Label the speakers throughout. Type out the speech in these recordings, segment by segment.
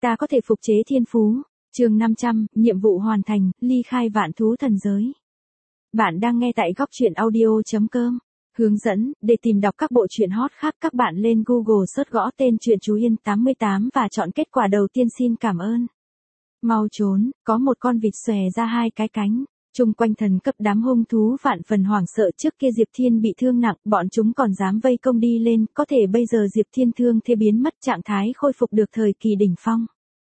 Speaker 1: Ta có thể phục chế thiên phú. Chương 500, nhiệm vụ hoàn thành, ly khai vạn thú thần giới. Bạn đang nghe tại góc truyện audio.com. Hướng dẫn, để tìm đọc các bộ truyện hot khác các bạn lên Google search gõ tên truyện Chú Yên 88 và chọn kết quả đầu tiên. Xin cảm ơn. Mau trốn, có một con vịt xòe ra hai cái cánh. Chung quanh thần cấp đám hung thú vạn phần hoảng sợ. Trước kia Diệp Thiên bị thương nặng, bọn chúng còn dám vây công đi lên, có thể bây giờ Diệp Thiên thương thế biến mất, trạng thái khôi phục được thời kỳ đỉnh phong.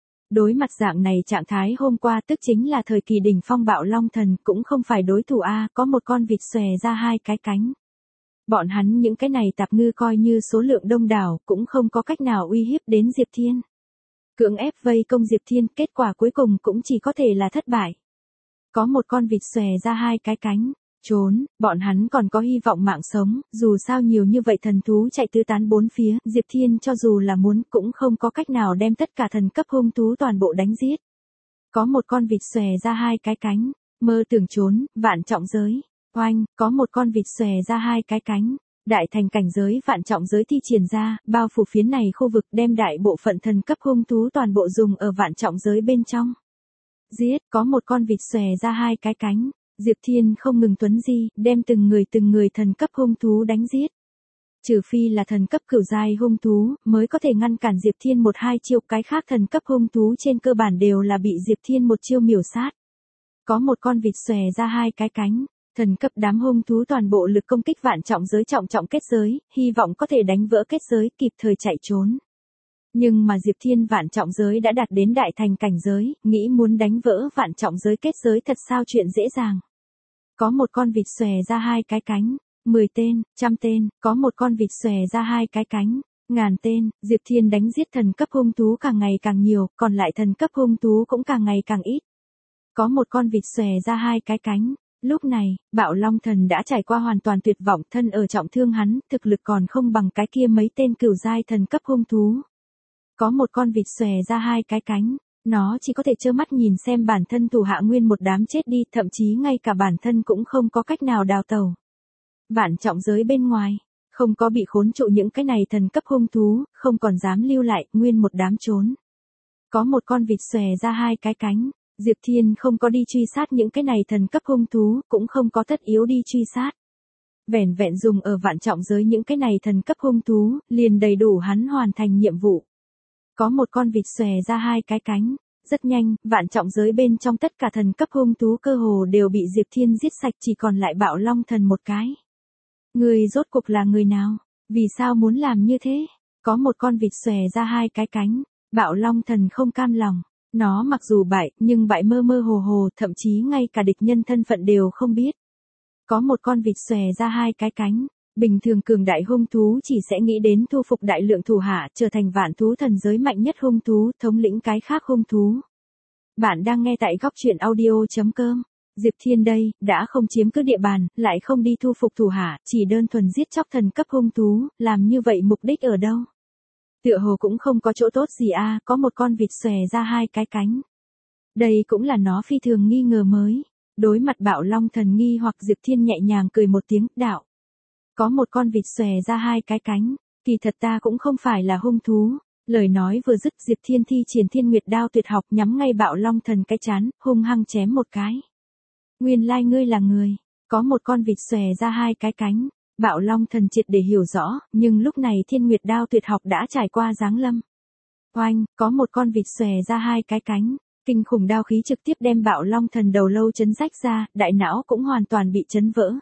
Speaker 1: Đối mặt dạng này trạng thái hôm qua tức chính là thời kỳ đỉnh phong Bạo Long Thần cũng không phải đối thủ a, có một con vịt xòe ra hai cái cánh. Bọn hắn những cái này tạp ngư coi như số lượng đông đảo cũng không có cách nào uy hiếp đến Diệp Thiên. Cưỡng ép vây công Diệp Thiên, kết quả cuối cùng cũng chỉ có thể là thất bại. Có một con vịt xòe ra hai cái cánh, trốn, bọn hắn còn có hy vọng mạng sống, dù sao nhiều như vậy thần thú chạy tứ tán bốn phía, Diệp Thiên cho dù là muốn cũng không có cách nào đem tất cả thần cấp hung thú toàn bộ đánh giết. Có một con vịt xòe ra hai cái cánh, mơ tưởng trốn, vạn trọng giới. Oanh, có một con vịt xòe ra hai cái cánh, đại thành cảnh giới vạn trọng giới thi triển ra, bao phủ phiến này khu vực, đem đại bộ phận thần cấp hung thú toàn bộ dùng ở vạn trọng giới bên trong. Giết, có một con vịt xòe ra hai cái cánh, Diệp Thiên không ngừng tuấn di, đem từng người thần cấp hung thú đánh giết. Trừ phi là thần cấp cửu giai hung thú, mới có thể ngăn cản Diệp Thiên một hai chiêu, cái khác thần cấp hung thú trên cơ bản đều là bị Diệp Thiên một chiêu miểu sát. Có một con vịt xòe ra hai cái cánh, thần cấp đám hung thú toàn bộ lực công kích vạn trọng giới trọng kết giới, hy vọng có thể đánh vỡ kết giới, kịp thời chạy trốn. Nhưng mà Diệp Thiên vạn trọng giới đã đạt đến đại thành cảnh giới, nghĩ muốn đánh vỡ vạn trọng giới kết giới thật sao chuyện dễ dàng. Có một con vịt xòe ra hai cái cánh, 10 tên, 100 tên, có một con vịt xòe ra hai cái cánh, 1000 tên, Diệp Thiên đánh giết thần cấp hung thú càng ngày càng nhiều, còn lại thần cấp hung thú cũng càng ngày càng ít. Có một con vịt xòe ra hai cái cánh. Lúc này, Bạo Long Thần đã trải qua hoàn toàn tuyệt vọng, thân ở trọng thương hắn, thực lực còn không bằng cái kia mấy tên cửu giai thần cấp hung thú. Có một con vịt xòe ra hai cái cánh, nó chỉ có thể trơ mắt nhìn xem bản thân thủ hạ nguyên một đám chết đi, thậm chí ngay cả bản thân cũng không có cách nào đào tẩu. Vạn trọng giới bên ngoài, không có bị khốn trụ những cái này thần cấp hung thú, không còn dám lưu lại, nguyên một đám trốn. Có một con vịt xòe ra hai cái cánh. Diệp Thiên không có đi truy sát những cái này thần cấp hung thú, cũng không có tất yếu đi truy sát. Vẻn vẹn dùng ở vạn trọng giới những cái này thần cấp hung thú, liền đầy đủ hắn hoàn thành nhiệm vụ. Có một con vịt xòe ra hai cái cánh, rất nhanh, vạn trọng giới bên trong tất cả thần cấp hung thú cơ hồ đều bị Diệp Thiên giết sạch, chỉ còn lại Bạo Long Thần một cái. Người rốt cuộc là người nào? Vì sao muốn làm như thế? Có một con vịt xòe ra hai cái cánh, Bạo Long Thần không cam lòng. Nó mặc dù bại, nhưng bại mơ mơ hồ hồ, thậm chí ngay cả địch nhân thân phận đều không biết. Có một con vịt xòe ra hai cái cánh, bình thường cường đại hung thú chỉ sẽ nghĩ đến thu phục đại lượng thủ hạ, trở thành vạn thú thần giới mạnh nhất hung thú, thống lĩnh cái khác hung thú. Bạn đang nghe tại góc truyện audio.com. Diệp Thiên đây, đã không chiếm cứ địa bàn, lại không đi thu phục thủ hạ, chỉ đơn thuần giết chóc thần cấp hung thú, làm như vậy mục đích ở đâu? Tựa hồ cũng không có chỗ tốt gì a, có một con vịt xòe ra hai cái cánh. Đây cũng là nó phi thường nghi ngờ mới. Đối mặt Bạo Long Thần nghi hoặc, Diệp Thiên nhẹ nhàng cười một tiếng, đạo. Có một con vịt xòe ra hai cái cánh, kỳ thật ta cũng không phải là hung thú. Lời nói vừa dứt, Diệp Thiên thi triển Thiên Nguyệt Đao tuyệt học nhắm ngay Bạo Long Thần cái trán, hung hăng chém một cái. Nguyên lai ngươi là người. Có một con vịt xòe ra hai cái cánh. Bạo Long Thần triệt để hiểu rõ, nhưng lúc này Thiên Nguyệt Đao tuyệt học đã trải qua giáng lâm. Oanh, có một con vịt xòe ra hai cái cánh, kinh khủng đao khí trực tiếp đem Bạo Long Thần đầu lâu chấn rách ra, đại não cũng hoàn toàn bị chấn vỡ.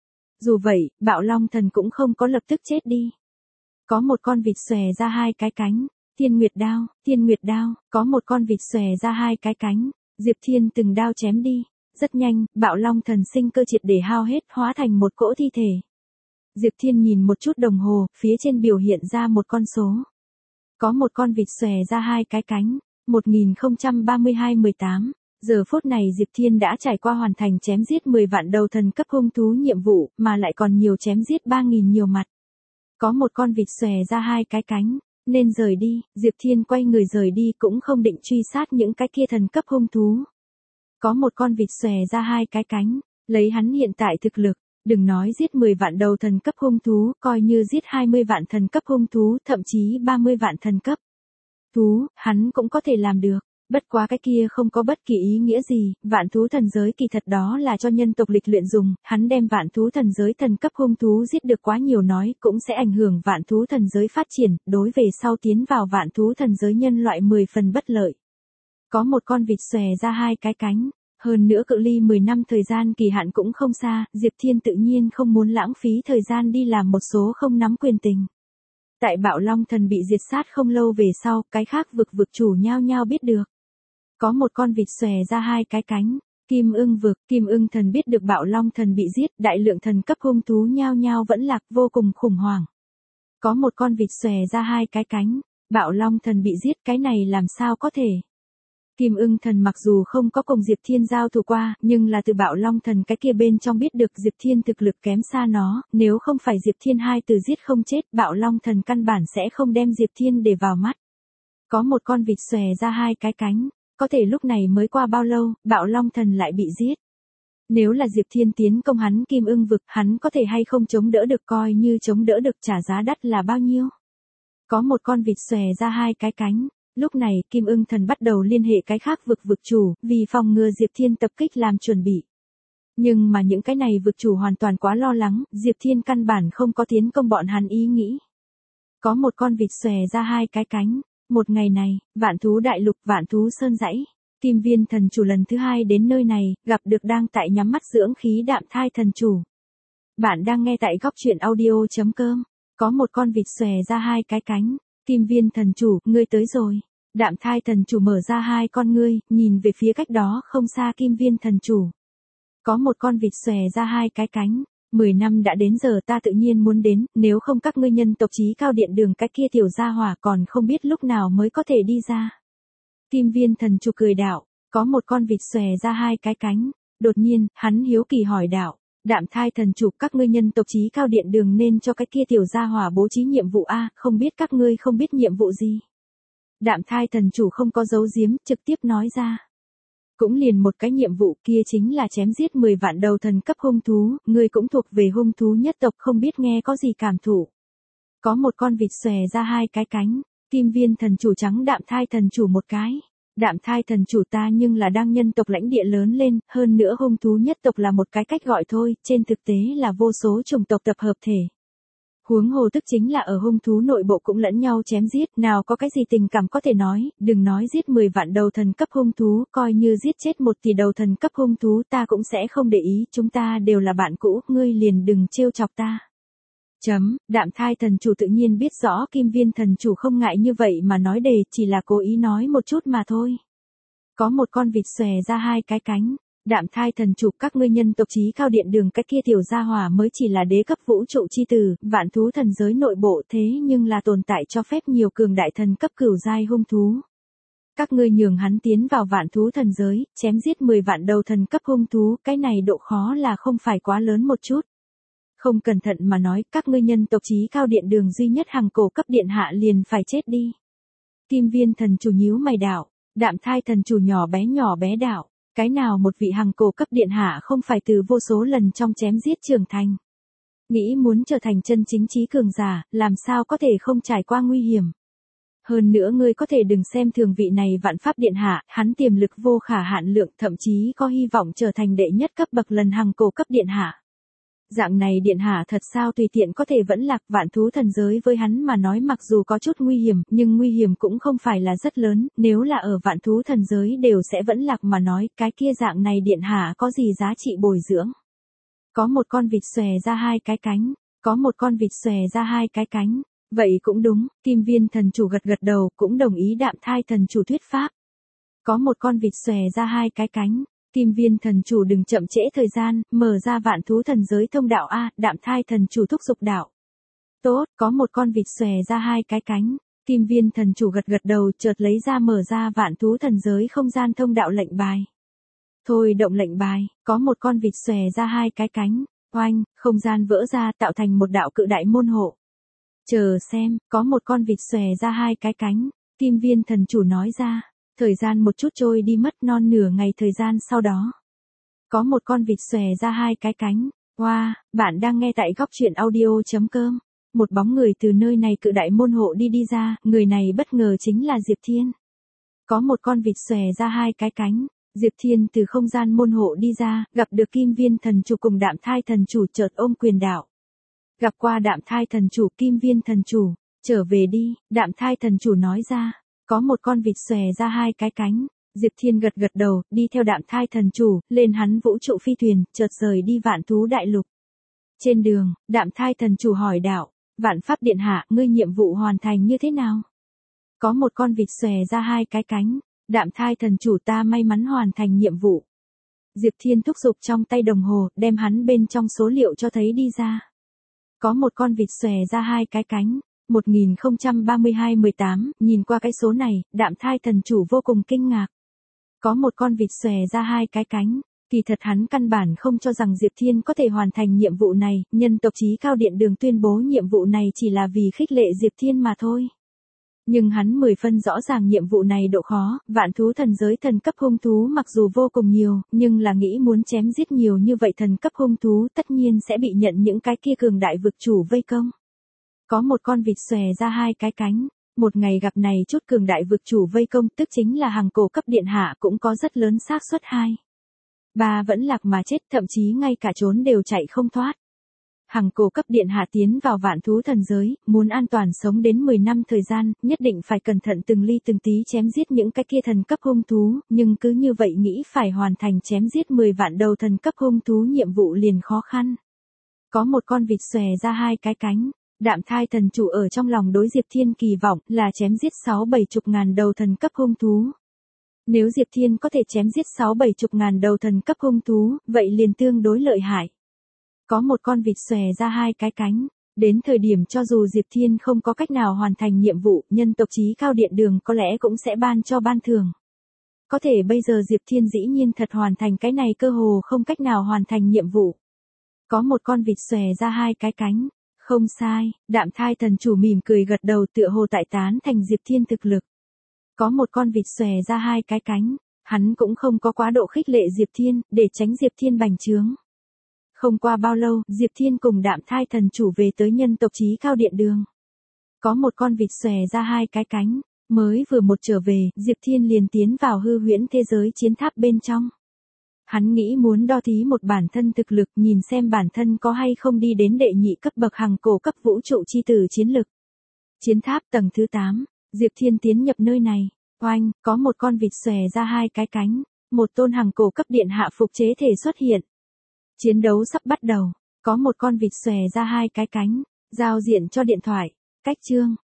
Speaker 1: Dù vậy, Bạo Long Thần cũng không có lập tức chết đi. Có một con vịt xòe ra hai cái cánh, Thiên Nguyệt Đao, có một con vịt xòe ra hai cái cánh, Diệp Thiên từng đao chém đi. Rất nhanh, Bạo Long Thần sinh cơ triệt để hao hết, hóa thành một cỗ thi thể. Diệp Thiên nhìn một chút đồng hồ, phía trên biểu hiện ra một con số. Có một con vịt xòe ra hai cái cánh, 1032-18. Giờ phút này Diệp Thiên đã trải qua hoàn thành chém giết 10 vạn đầu thần cấp hung thú nhiệm vụ, mà lại còn nhiều chém giết 3000 nhiều mặt. Có một con vịt xòe ra hai cái cánh, nên rời đi, Diệp Thiên quay người rời đi, cũng không định truy sát những cái kia thần cấp hung thú. Có một con vịt xòe ra hai cái cánh, lấy hắn hiện tại thực lực, đừng nói giết 10 vạn đầu thần cấp hung thú, coi như giết 20 vạn thần cấp hung thú, thậm chí 30 vạn thần cấp. thú, hắn cũng có thể làm được. Bất quá cái kia không có bất kỳ ý nghĩa gì, vạn thú thần giới kỳ thật đó là cho nhân tộc lịch luyện dùng, hắn đem vạn thú thần giới thần cấp hung thú giết được quá nhiều nói cũng sẽ ảnh hưởng vạn thú thần giới phát triển, đối về sau tiến vào vạn thú thần giới nhân loại 10 phần bất lợi. Có một con vịt xòe ra hai cái cánh, hơn nữa cự ly 10 năm thời gian kỳ hạn cũng không xa, Diệp Thiên tự nhiên không muốn lãng phí thời gian đi làm một số không nắm quyền tình. Tại Bạo Long Thần bị diệt sát không lâu về sau, cái khác vực chủ nhao nhao biết được. Có một con vịt xòe ra hai cái cánh, Kim Ưng Thần biết được Bạo Long Thần bị giết, đại lượng thần cấp hung thú nhao nhao vẫn lạc vô cùng khủng hoảng. Có một con vịt xòe ra hai cái cánh, Bạo Long Thần bị giết, cái này làm sao có thể. Kim Ưng Thần mặc dù không có cùng Diệp Thiên giao thủ qua, nhưng là từ Bạo Long Thần cái kia bên trong biết được Diệp Thiên thực lực kém xa nó, nếu không phải Diệp Thiên hai từ giết không chết, Bạo Long Thần căn bản sẽ không đem Diệp Thiên để vào mắt. Có một con vịt xòe ra hai cái cánh, có thể lúc này mới qua bao lâu, Bạo Long Thần lại bị giết. Nếu là Diệp Thiên tiến công hắn Kim Ưng vực, hắn có thể hay không chống đỡ được, coi như chống đỡ được trả giá đắt là bao nhiêu. Có một con vịt xòe ra hai cái cánh. Lúc này, Kim Ưng Thần bắt đầu liên hệ cái khác vực chủ, vì phòng ngừa Diệp Thiên tập kích làm chuẩn bị. Nhưng mà những cái này vực chủ hoàn toàn quá lo lắng, Diệp Thiên căn bản không có tiến công bọn hắn ý nghĩ. Có một con vịt xòe ra hai cái cánh. Một ngày này, Vạn Thú Đại Lục, Vạn Thú Sơn dãy, Kim Viên Thần Chủ lần thứ hai đến nơi này, gặp được đang tại nhắm mắt dưỡng khí Đạm Thai Thần Chủ. Bạn đang nghe tại góc truyện audio.com. Có một con vịt xòe ra hai cái cánh. Kim Viên Thần Chủ, ngươi tới rồi. Đạm Thai Thần Chủ mở ra hai con ngươi, nhìn về phía cách đó không xa Kim Viên Thần Chủ. Có một con vịt xòe ra hai cái cánh. 10 năm đã đến giờ ta tự nhiên muốn đến, nếu không các ngươi nhân tộc chí cao điện đường cái kia tiểu gia hỏa còn không biết lúc nào mới có thể đi ra. Kim Viên Thần Chủ cười đạo, có một con vịt xòe ra hai cái cánh. Đột nhiên, hắn hiếu kỳ hỏi đạo, Đạm Thai Thần Chủ, các ngươi nhân tộc chí cao điện đường nên cho cái kia tiểu gia hỏa bố trí nhiệm vụ a, không biết các ngươi không biết nhiệm vụ gì. Đạm Thai Thần Chủ không có giấu giếm, trực tiếp nói ra. Cũng liền một cái nhiệm vụ, kia chính là chém giết 10 vạn đầu thần cấp hung thú, ngươi cũng thuộc về hung thú nhất tộc, không biết nghe có gì cảm thụ. Có một con vịt xòe ra hai cái cánh, Kim Viên Thần Chủ trắng Đạm Thai Thần Chủ một cái. Đạm Thai Thần Chủ, ta nhưng là đang nhân tộc lãnh địa lớn lên, hơn nữa hung thú nhất tộc là một cái cách gọi thôi, trên thực tế là vô số chủng tộc tập hợp thể. Huống hồ tức chính là ở hung thú nội bộ cũng lẫn nhau chém giết, nào có cái gì tình cảm có thể nói, đừng nói giết 10 vạn đầu thần cấp hung thú, coi như giết chết 1 tỷ đầu thần cấp hung thú ta cũng sẽ không để ý, chúng ta đều là bạn cũ, ngươi liền đừng trêu chọc ta. Đạm Thai Thần Chủ tự nhiên biết rõ Kim Viên Thần Chủ không ngại như vậy mà nói đề, chỉ là cố ý nói một chút mà thôi. Có một con vịt xòe ra hai cái cánh. Đạm Thai Thần Chủ, các ngươi nhân tộc chí cao điện đường cái kia tiểu gia hỏa mới chỉ là đế cấp vũ trụ chi tử, vạn thú thần giới nội bộ, thế nhưng là tồn tại cho phép nhiều cường đại thần cấp cửu giai hung thú. Các ngươi nhường hắn tiến vào vạn thú thần giới, chém giết 10 vạn đầu thần cấp hung thú, cái này độ khó là không phải quá lớn một chút. Không cẩn thận mà nói, các ngươi nhân tộc chí cao điện đường duy nhất hàng cổ cấp điện hạ liền phải chết đi. Kim Viên Thần Chủ nhíu mày đạo, Đạm Thai Thần Chủ nhỏ bé đạo. Cái nào một vị hàng cổ cấp điện hạ không phải từ vô số lần trong chém giết trưởng thành. Nghĩ muốn trở thành chân chính trí cường giả, làm sao có thể không trải qua nguy hiểm. Hơn nữa ngươi có thể đừng xem thường vị này vạn pháp điện hạ, hắn tiềm lực vô khả hạn lượng, thậm chí có hy vọng trở thành đệ nhất cấp bậc lần hàng cổ cấp điện hạ. Dạng này điện hạ thật sao tùy tiện có thể vẫn lạc, vạn thú thần giới với hắn mà nói mặc dù có chút nguy hiểm, nhưng nguy hiểm cũng không phải là rất lớn, nếu là ở vạn thú thần giới đều sẽ vẫn lạc mà nói, cái kia dạng này điện hạ có gì giá trị bồi dưỡng. Có một con vịt xòe ra hai cái cánh, có một con vịt xòe ra hai cái cánh, vậy cũng đúng, Kim Viên Thần Chủ gật đầu, cũng đồng ý Đạm Thai Thần Chủ thuyết pháp. Có một con vịt xòe ra hai cái cánh. Kim Viên Thần Chủ đừng chậm trễ thời gian, mở ra vạn thú thần giới thông đạo a, Đạm Thai Thần Chủ thúc giục đạo. Tốt, có một con vịt xòe ra hai cái cánh. Kim Viên Thần Chủ gật đầu, chợt lấy ra mở ra vạn thú thần giới không gian thông đạo lệnh bài. Thôi động lệnh bài, có một con vịt xòe ra hai cái cánh. Oanh, không gian vỡ ra tạo thành một đạo cự đại môn hộ. Chờ xem, có một con vịt xòe ra hai cái cánh. Kim Viên Thần Chủ nói ra. Thời gian một chút trôi đi mất non nửa ngày thời gian sau đó. Có một con vịt xòe ra hai cái cánh. Wow, bạn đang nghe tại góc truyện audio.com. một bóng người từ nơi này cự đại môn hộ đi ra, người này bất ngờ chính là Diệp Thiên. Có một con vịt xòe ra hai cái cánh, Diệp Thiên từ không gian môn hộ đi ra, gặp được Kim Viên thần chủ cùng Đạm Thai thần chủ chợt ôm quyền đạo. Gặp qua Đạm Thai thần chủ, Kim Viên thần chủ, trở về đi, Đạm Thai thần chủ nói ra. Có một con vịt xòe ra hai cái cánh, Diệp Thiên gật gật đầu, đi theo Đạm Thai thần chủ, lên hắn vũ trụ phi thuyền, chợt rời đi Vạn Thú Đại Lục. Trên đường, Đạm Thai thần chủ hỏi đạo, Vạn Pháp điện hạ, ngươi nhiệm vụ hoàn thành như thế nào? Có một con vịt xòe ra hai cái cánh, Đạm Thai thần chủ ta may mắn hoàn thành nhiệm vụ. Diệp Thiên thúc giục trong tay đồng hồ, đem hắn bên trong số liệu cho thấy đi ra. Có một con vịt xòe ra hai cái cánh, 1032-18, nhìn qua cái số này, Đạm Thai thần chủ vô cùng kinh ngạc. Có một con vịt xòe ra hai cái cánh, kỳ thật hắn căn bản không cho rằng Diệp Thiên có thể hoàn thành nhiệm vụ này, nhân tộc Chí Cao Điện Đường tuyên bố nhiệm vụ này chỉ là vì khích lệ Diệp Thiên mà thôi. Nhưng hắn 10 phân rõ ràng nhiệm vụ này độ khó, vạn thú thần giới thần cấp hung thú mặc dù vô cùng nhiều, nhưng là nghĩ muốn chém giết nhiều như vậy thần cấp hung thú tất nhiên sẽ bị nhận những cái kia cường đại vực chủ vây công. Có một con vịt xòe ra hai cái cánh, một ngày gặp này chút cường đại vực chủ vây công tức chính là hàng cổ cấp điện hạ cũng có rất lớn xác suất 2-3 vẫn lạc mà chết, thậm chí ngay cả trốn đều chạy không thoát. Hàng cổ cấp điện hạ tiến vào vạn thú thần giới, muốn an toàn sống đến 10 năm thời gian, nhất định phải cẩn thận từng ly từng tí chém giết những cái kia thần cấp hung thú, nhưng cứ như vậy nghĩ phải hoàn thành chém giết 10 vạn đầu thần cấp hung thú nhiệm vụ liền khó khăn. Có một con vịt xòe ra hai cái cánh, Đạm Thai thần chủ ở trong lòng đối Diệp Thiên kỳ vọng là chém giết 6-70 ngàn đầu thần cấp hung thú. Nếu Diệp Thiên có thể chém giết 6-70 ngàn đầu thần cấp hung thú, vậy liền tương đối lợi hại. Có một con vịt xòe ra hai cái cánh, đến thời điểm cho dù Diệp Thiên không có cách nào hoàn thành nhiệm vụ, nhân tộc Chí Cao Điện Đường có lẽ cũng sẽ ban cho ban thưởng. Có thể bây giờ Diệp Thiên dĩ nhiên thật hoàn thành cái này cơ hồ không cách nào hoàn thành nhiệm vụ. Có một con vịt xòe ra hai cái cánh, không sai, Đạm Thai thần chủ mỉm cười gật đầu tựa hồ tại tán thành Diệp Thiên thực lực. Có một con vịt xòe ra hai cái cánh, hắn cũng không có quá độ khích lệ Diệp Thiên, để tránh Diệp Thiên bành trướng. Không qua bao lâu, Diệp Thiên cùng Đạm Thai thần chủ về tới nhân tộc Chí Cao Điện Đường. Có một con vịt xòe ra hai cái cánh, mới vừa một trở về, Diệp Thiên liền tiến vào hư huyễn thế giới chiến tháp bên trong. Hắn nghĩ muốn đo thí một bản thân thực lực, nhìn xem bản thân có hay không đi đến đệ nhị cấp bậc hàng cổ cấp vũ trụ chi tử chiến lực. Chiến tháp tầng thứ 8, Diệp Thiên tiến nhập nơi này, oanh, có một con vịt xòe ra hai cái cánh, một tôn hàng cổ cấp điện hạ phục chế thể xuất hiện. Chiến đấu sắp bắt đầu, có một con vịt xòe ra hai cái cánh, giao diện cho điện thoại, cách chương,